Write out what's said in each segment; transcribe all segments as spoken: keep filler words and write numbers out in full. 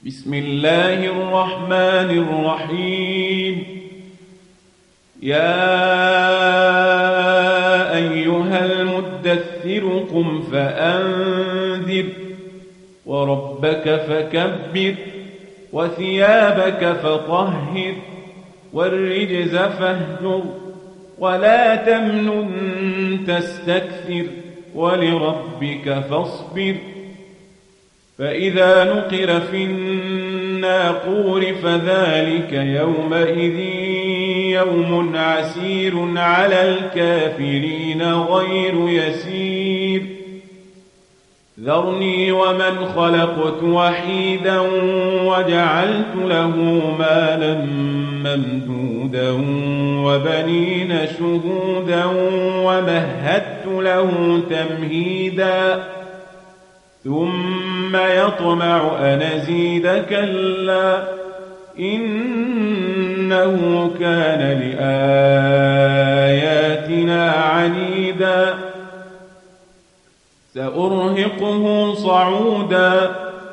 بسم الله الرحمن الرحيم. يا أيها المدثر قم فأنذر وربك فكبر وثيابك فطهر والرجز فاهجر ولا تمنن تستكثر ولربك فاصبر. فإذا نقر في الناقور فذلك يومئذ يوم عسير على الكافرين غير يسير. ذرني ومن خلقت وحيدا وجعلت له مالا ممدودا وبنين شهودا ومهدت له تمهيدا ثم يطمع أن أزيد كلا إنه كان لآياتنا عنيدا. سأرهقه صعودا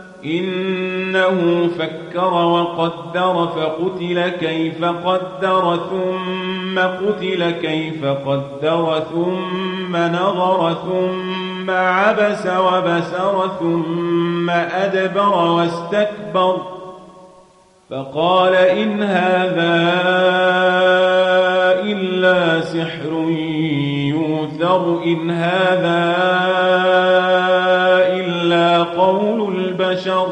إنه فكر وقدر فقتل كيف قدر ثم قتل كيف قدر ثم نظر ثم عبس وبسر ثم أدبر واستكبر فقال إن هذا إلا سحر يؤثر إن هذا إلا قول البشر.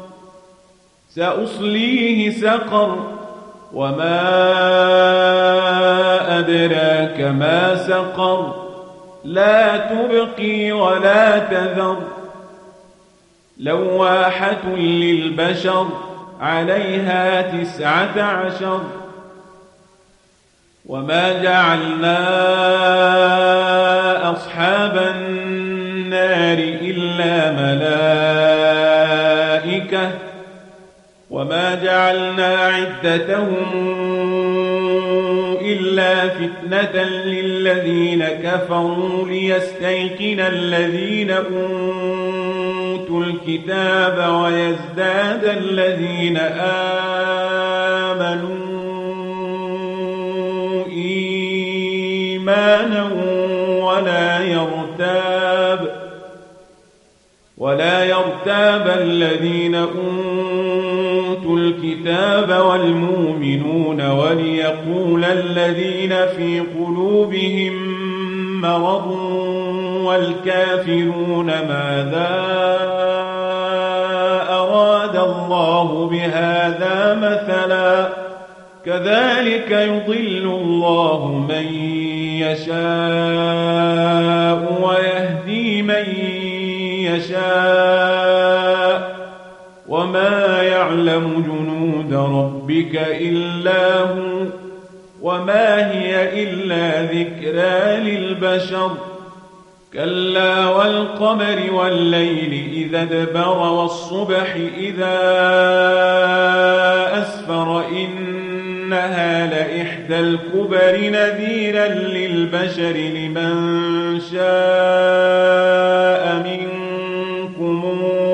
سأصليه سقر وما أدراك ما سقر لا تبقي ولا تذر لواحة للبشر عليها تسعة عشر. وما جعلنا أصحاب النار إلا ملائكة وما جعلنا عدتهم إلا فتنة للذين كفروا ليستيقن الذين أوتوا الكتاب ويزداد الذين آمنوا إيمانا ولا يرتاب ولا يرتاب الذين أوتوا الكتاب والمؤمنون وليقول الذين في قلوبهم مرض والكافرون ماذا أراد الله بهذا مثلا كذلك يضل الله من يشاء ويهدي من يشاء وما يعلم جنود ربك إلا هو وما هي إلا ذكرى للبشر. كلا والقمر والليل إذا ادبر والصبح إذا أسفر إنها لإحدى الكبر نذيرا للبشر لمن شاء منكم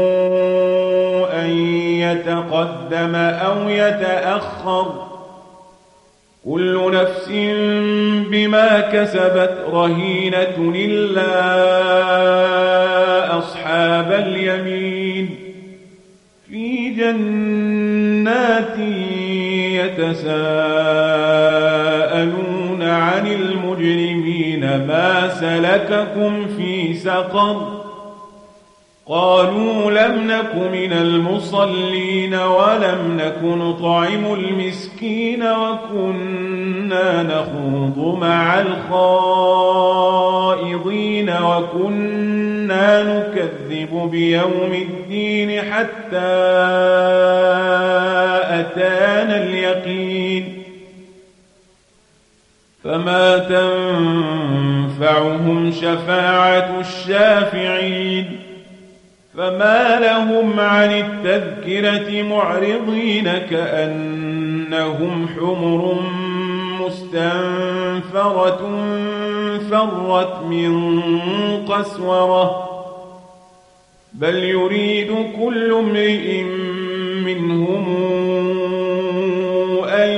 أن يتقدم أو يتأخر كل نفس بما كسبت رهينة إلا أصحاب اليمين في جنات يتساءلون عن المجرمين ما سلككم في سقر قالوا لم نك من المصلين ولم نك نطعم المسكين وكنا نخوض مع الخائضين وكنا نكذب بيوم الدين حتى أتانا اليقين فما تنفعهم شفاعة الشافعين فما لهم عن التذكرة معرضين كأنهم حمر مستنفرة فرت من قسورة بل يريد كل امرئ منهم أن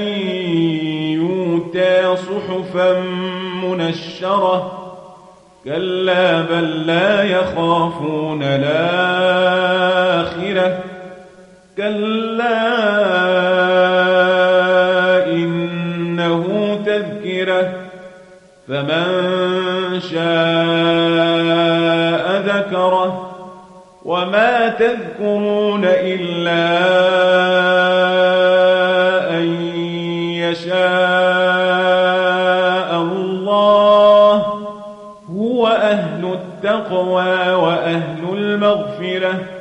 يؤتى صحفا منشرة كلا بل لا يخافون الآخرة كلا إنه تذكرة فمن شاء ذكره وما تذكرون إلا أن يشاء الله هو أهل التقوى وأهل المغفرة